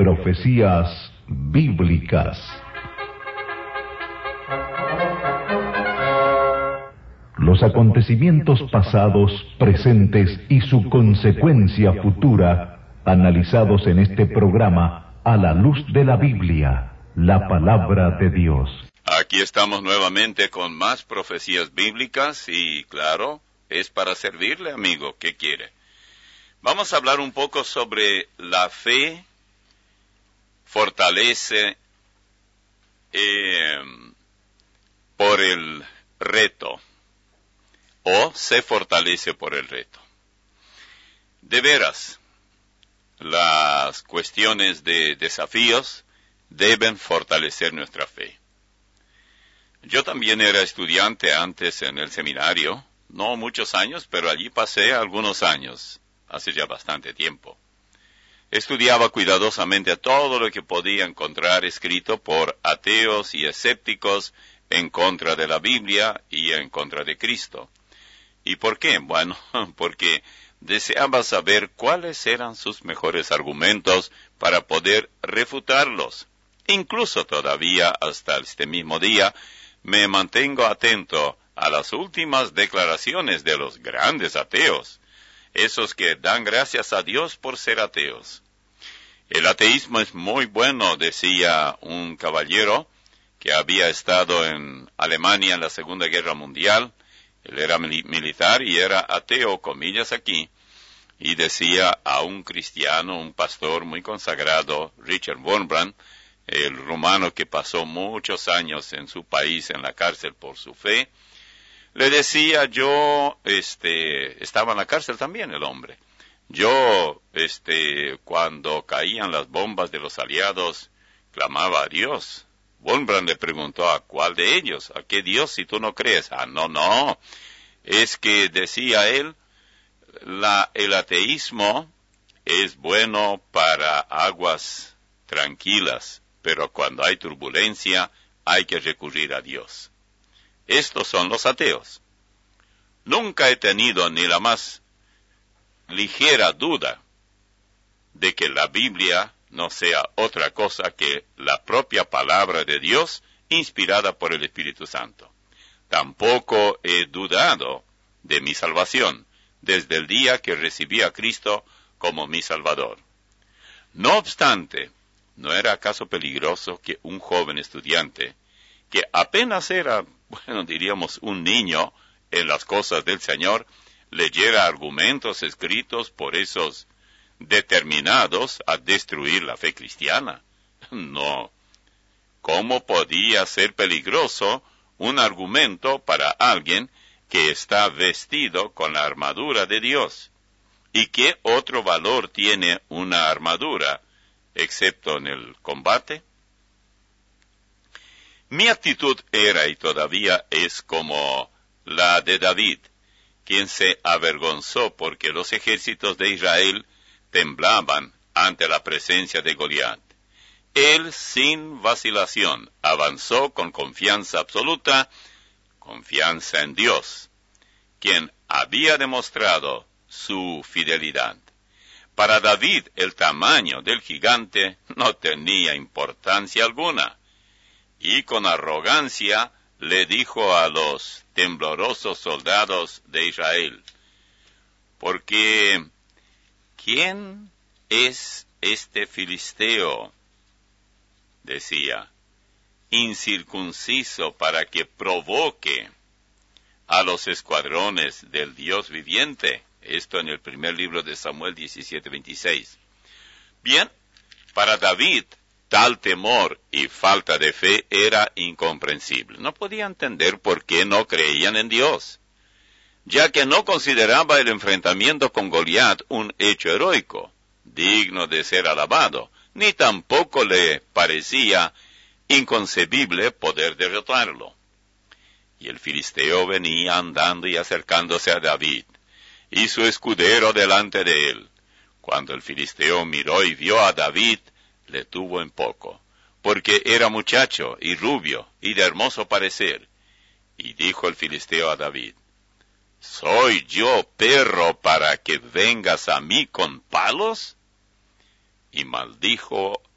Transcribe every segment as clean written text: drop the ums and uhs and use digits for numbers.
Profecías bíblicas. Los acontecimientos pasados, presentes y su consecuencia futura, analizados en este programa a la luz de la Biblia, la palabra de Dios. Aquí estamos nuevamente con más profecías bíblicas y, claro, es para servirle, amigo. ¿Qué quiere? Vamos a hablar un poco sobre la fe fortalece por el reto, o se fortalece por el reto. De veras, las cuestiones de desafíos deben fortalecer nuestra fe. Yo también era estudiante antes en el seminario, no muchos años, pero allí pasé algunos años, hace ya bastante tiempo. Estudiaba cuidadosamente todo lo que podía encontrar escrito por ateos y escépticos en contra de la Biblia y en contra de Cristo. ¿Y por qué? Bueno, porque deseaba saber cuáles eran sus mejores argumentos para poder refutarlos. Incluso todavía hasta este mismo día me mantengo atento a las últimas declaraciones de los grandes ateos, esos que dan gracias a Dios por ser ateos. El ateísmo es muy bueno, decía un caballero que había estado en Alemania en la Segunda Guerra Mundial. Él era militar y era ateo, comillas aquí, y decía a un cristiano, un pastor muy consagrado, Richard Wurmbrand, el rumano que pasó muchos años en su país en la cárcel por su fe, le decía, yo estaba en la cárcel también el hombre. Yo, cuando caían las bombas de los aliados, clamaba a Dios. Wurmbrand le preguntó, ¿a cuál de ellos? ¿A qué Dios si tú no crees? No. Es que, decía él, el ateísmo es bueno para aguas tranquilas, pero cuando hay turbulencia hay que recurrir a Dios. Estos son los ateos. Nunca he tenido ni la más ligera duda de que la Biblia no sea otra cosa que la propia palabra de Dios inspirada por el Espíritu Santo. Tampoco he dudado de mi salvación desde el día que recibí a Cristo como mi Salvador. No obstante, ¿no era acaso peligroso que un joven estudiante, que apenas era, diríamos un niño en las cosas del Señor, leyera argumentos escritos por esos determinados a destruir la fe cristiana? No. ¿Cómo podía ser peligroso un argumento para alguien que está vestido con la armadura de Dios? ¿Y qué otro valor tiene una armadura, excepto en el combate? Mi actitud era y todavía es como la de David, quien se avergonzó porque los ejércitos de Israel temblaban ante la presencia de Goliat. Él, sin vacilación, avanzó con confianza absoluta, confianza en Dios, quien había demostrado su fidelidad. Para David, el tamaño del gigante no tenía importancia alguna, y con arrogancia le dijo a los temblorosos soldados de Israel, porque ¿quién es este filisteo? Decía, incircunciso para que provoque a los escuadrones del Dios viviente. Esto en el primer libro de Samuel 17:26. Bien, para David, tal temor y falta de fe era incomprensible. No podía entender por qué no creían en Dios, ya que no consideraba el enfrentamiento con Goliat un hecho heroico, digno de ser alabado, ni tampoco le parecía inconcebible poder derrotarlo. Y el filisteo venía andando y acercándose a David, y su escudero delante de él. Cuando el filisteo miró y vio a David, le tuvo en poco, porque era muchacho y rubio y de hermoso parecer. Y dijo el filisteo a David, ¿soy yo perro para que vengas a mí con palos? Y maldijo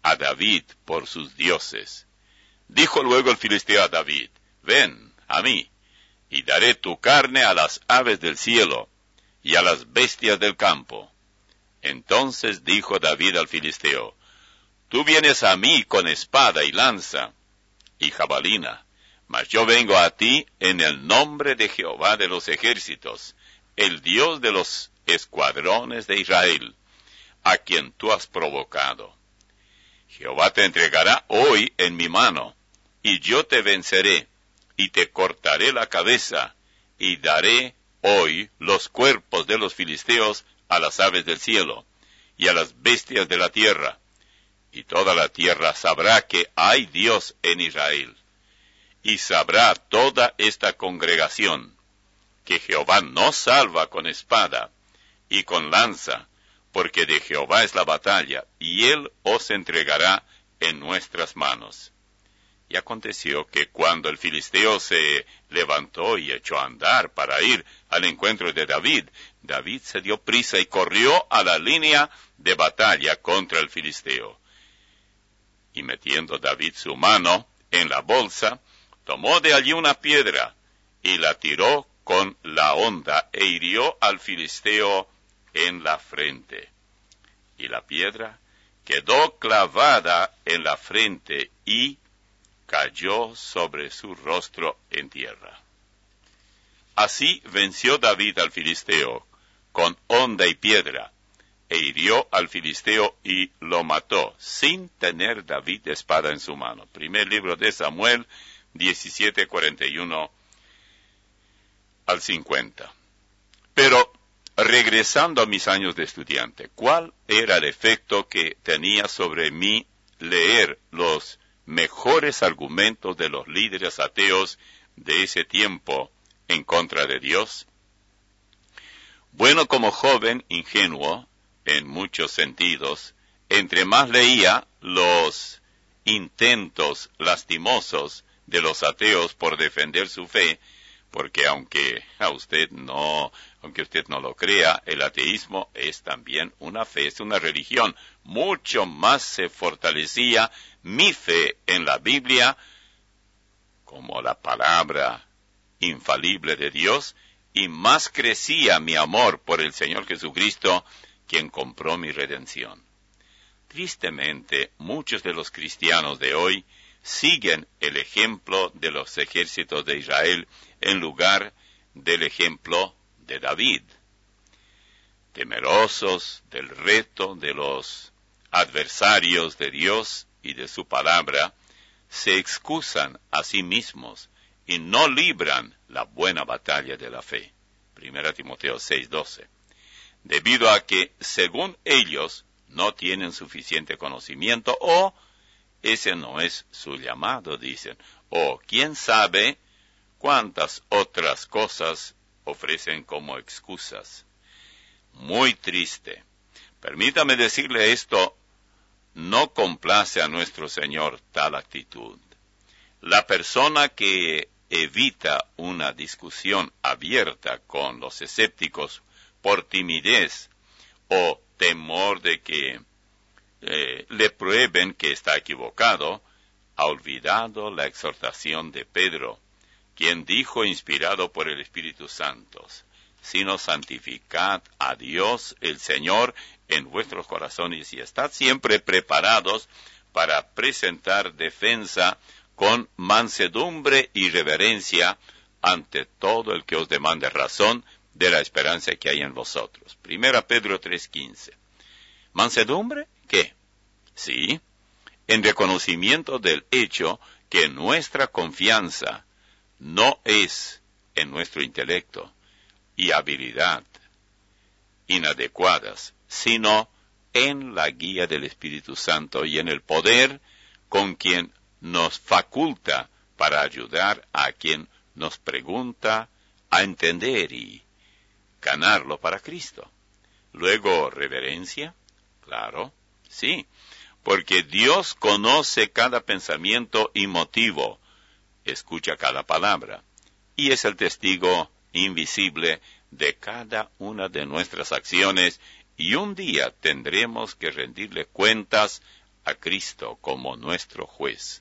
a David por sus dioses. Dijo luego el filisteo a David, ven a mí, y daré tu carne a las aves del cielo, y a las bestias del campo. Entonces dijo David al filisteo, tú vienes a mí con espada y lanza, y jabalina, mas yo vengo a ti en el nombre de Jehová de los ejércitos, el Dios de los escuadrones de Israel, a quien tú has provocado. Jehová te entregará hoy en mi mano, y yo te venceré, y te cortaré la cabeza, y daré hoy los cuerpos de los filisteos a las aves del cielo, y a las bestias de la tierra, y toda la tierra sabrá que hay Dios en Israel. Y sabrá toda esta congregación, que Jehová no salva con espada y con lanza, porque de Jehová es la batalla, y él os entregará en nuestras manos. Y aconteció que cuando el filisteo se levantó y echó a andar para ir al encuentro de David, David se dio prisa y corrió a la línea de batalla contra el filisteo. Y metiendo David su mano en la bolsa, tomó de allí una piedra y la tiró con la honda e hirió al filisteo en la frente. Y la piedra quedó clavada en la frente y cayó sobre su rostro en tierra. Así venció David al filisteo con honda y piedra, e hirió al filisteo y lo mató, sin tener David espada en su mano. Primer libro de Samuel, 17:41 al 50. Pero, regresando a mis años de estudiante, ¿cuál era el efecto que tenía sobre mí leer los mejores argumentos de los líderes ateos de ese tiempo en contra de Dios? Bueno, como joven ingenuo, en muchos sentidos, entre más leía los intentos lastimosos de los ateos por defender su fe, porque aunque usted no lo crea, el ateísmo es también una fe, es una religión. Mucho más se fortalecía mi fe en la Biblia como la palabra infalible de Dios, y más crecía mi amor por el Señor Jesucristo, quien compró mi redención. Tristemente, muchos de los cristianos de hoy siguen el ejemplo de los ejércitos de Israel en lugar del ejemplo de David. Temerosos del reto de los adversarios de Dios y de su palabra, se excusan a sí mismos y no libran la buena batalla de la fe. 1 Timoteo 6:12. Debido a que, según ellos, no tienen suficiente conocimiento, o ese no es su llamado, dicen, o quién sabe cuántas otras cosas ofrecen como excusas. Muy triste. Permítame decirle esto, no complace a nuestro Señor tal actitud. La persona que evita una discusión abierta con los escépticos por timidez o temor de que le prueben que está equivocado, ha olvidado la exhortación de Pedro, quien dijo, inspirado por el Espíritu Santo, sino santificad a Dios el Señor en vuestros corazones y estad siempre preparados para presentar defensa con mansedumbre y reverencia ante todo el que os demande razón de la esperanza que hay en vosotros. 1 Pedro 3:15. ¿Mansedumbre? ¿Qué? Sí, en reconocimiento del hecho que nuestra confianza no es en nuestro intelecto y habilidad inadecuadas, sino en la guía del Espíritu Santo y en el poder con quien nos faculta para ayudar a quien nos pregunta a entender y ganarlo para Cristo. Luego, reverencia, claro, sí, porque Dios conoce cada pensamiento y motivo, escucha cada palabra, y es el testigo invisible de cada una de nuestras acciones, y un día tendremos que rendirle cuentas a Cristo como nuestro juez.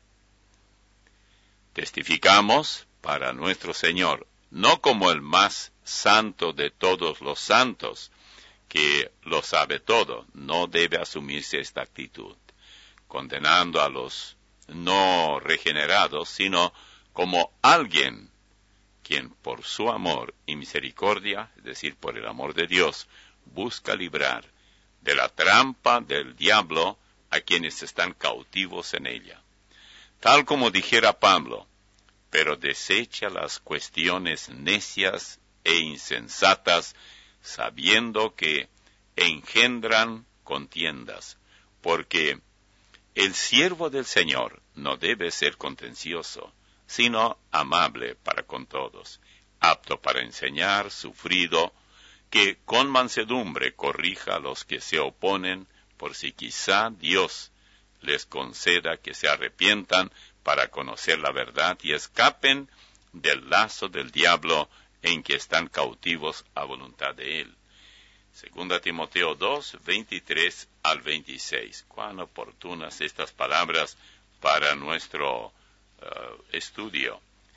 Testificamos para nuestro Señor, no como el más santo de todos los santos, que lo sabe todo. No debe asumirse esta actitud, condenando a los no regenerados, sino como alguien quien por su amor y misericordia, es decir, por el amor de Dios, busca librar de la trampa del diablo a quienes están cautivos en ella. Tal como dijera Pablo, pero desecha las cuestiones necias e insensatas, sabiendo que engendran contiendas, porque el siervo del Señor no debe ser contencioso, sino amable para con todos, apto para enseñar, sufrido, que con mansedumbre corrija a los que se oponen, por si quizá Dios les conceda que se arrepientan para conocer la verdad y escapen del lazo del diablo en que están cautivos a voluntad de él. 2 Timoteo 2, 23 al 26. Cuán oportunas estas palabras para nuestro estudio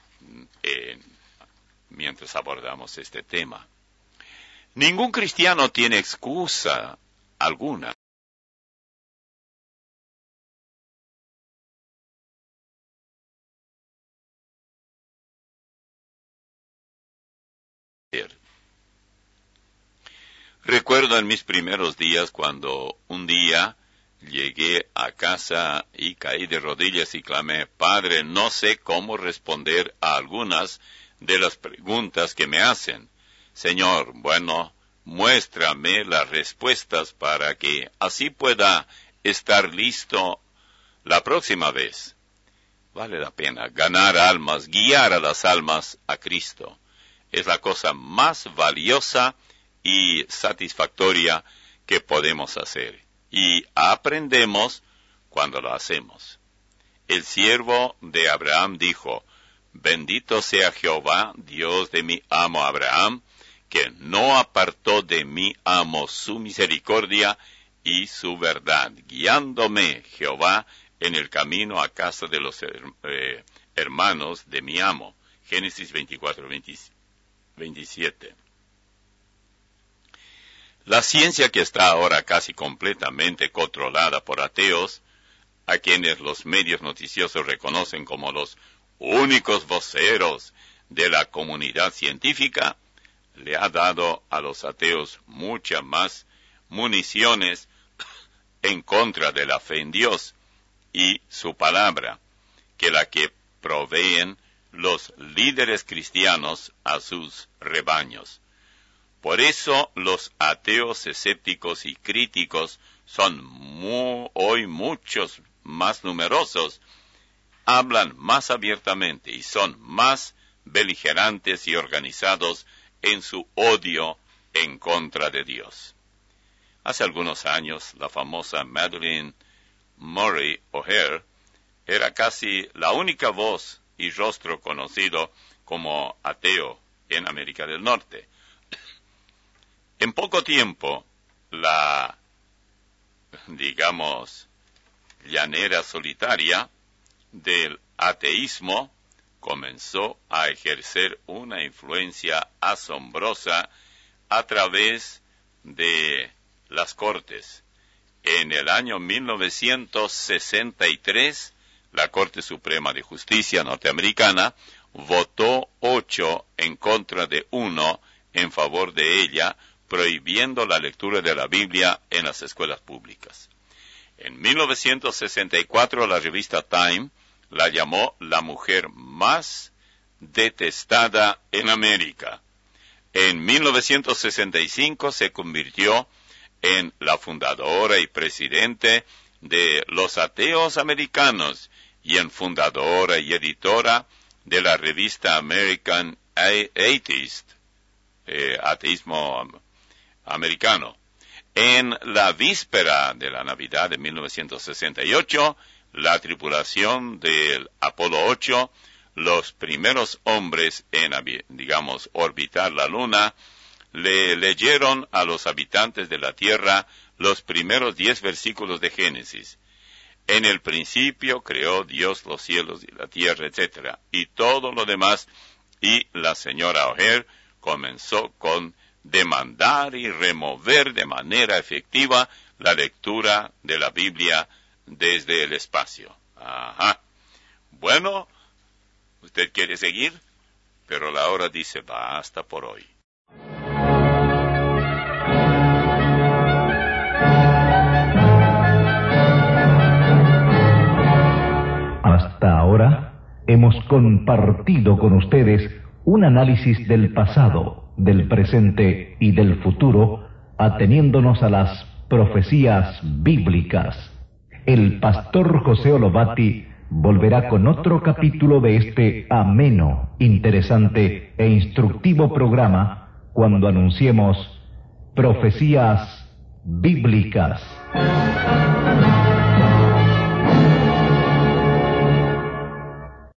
mientras abordamos este tema. Ningún cristiano tiene excusa alguna Recuerdo en mis primeros días cuando un día llegué a casa y caí de rodillas y clamé, Padre, no sé cómo responder a algunas de las preguntas que me hacen. Señor, bueno, muéstrame las respuestas para que así pueda estar listo la próxima vez. Vale la pena ganar almas, guiar a las almas a Cristo. Es la cosa más valiosa y satisfactoria que podemos hacer. Y aprendemos cuando lo hacemos. El siervo de Abraham dijo, Bendito sea Jehová, Dios de mi amo Abraham, que no apartó de mi amo su misericordia y su verdad, guiándome Jehová en el camino a casa de los hermanos de mi amo. Génesis 24, 27. La ciencia, que está ahora casi completamente controlada por ateos, a quienes los medios noticiosos reconocen como los únicos voceros de la comunidad científica, le ha dado a los ateos muchas más municiones en contra de la fe en Dios y su palabra, que la que proveen los líderes cristianos a sus rebaños. Por eso los ateos escépticos y críticos son hoy muchos más numerosos, hablan más abiertamente y son más beligerantes y organizados en su odio en contra de Dios. Hace algunos años, la famosa Madeleine Murray O'Hair era casi la única voz y rostro conocido como ateo en América del Norte. En poco tiempo, la, llanera solitaria del ateísmo comenzó a ejercer una influencia asombrosa a través de las cortes. En el año 1963, la Corte Suprema de Justicia norteamericana votó 8 en contra de 1 en favor de ella, prohibiendo la lectura de la Biblia en las escuelas públicas. En 1964, la revista Time la llamó la mujer más detestada en América. En 1965 se convirtió en la fundadora y presidente de los ateos americanos y en fundadora y editora de la revista American Atheist, ateísmo americano. En la víspera de la Navidad de 1968, la tripulación del Apolo 8, los primeros hombres en, orbitar la Luna, le leyeron a los habitantes de la Tierra los primeros 10 versículos de Génesis. En el principio creó Dios los cielos y la tierra, etc. Y todo lo demás. Y la señora O'Hare comenzó con demandar y remover de manera efectiva la lectura de la Biblia desde el espacio. Ajá. Bueno, ¿usted quiere seguir? Pero la hora dice basta por hoy. Hasta ahora hemos compartido con ustedes un análisis del pasado, del presente y del futuro, ateniéndonos a las profecías bíblicas. El pastor José Olobati volverá con otro capítulo de este ameno, interesante e instructivo programa cuando anunciemos Profecías Bíblicas.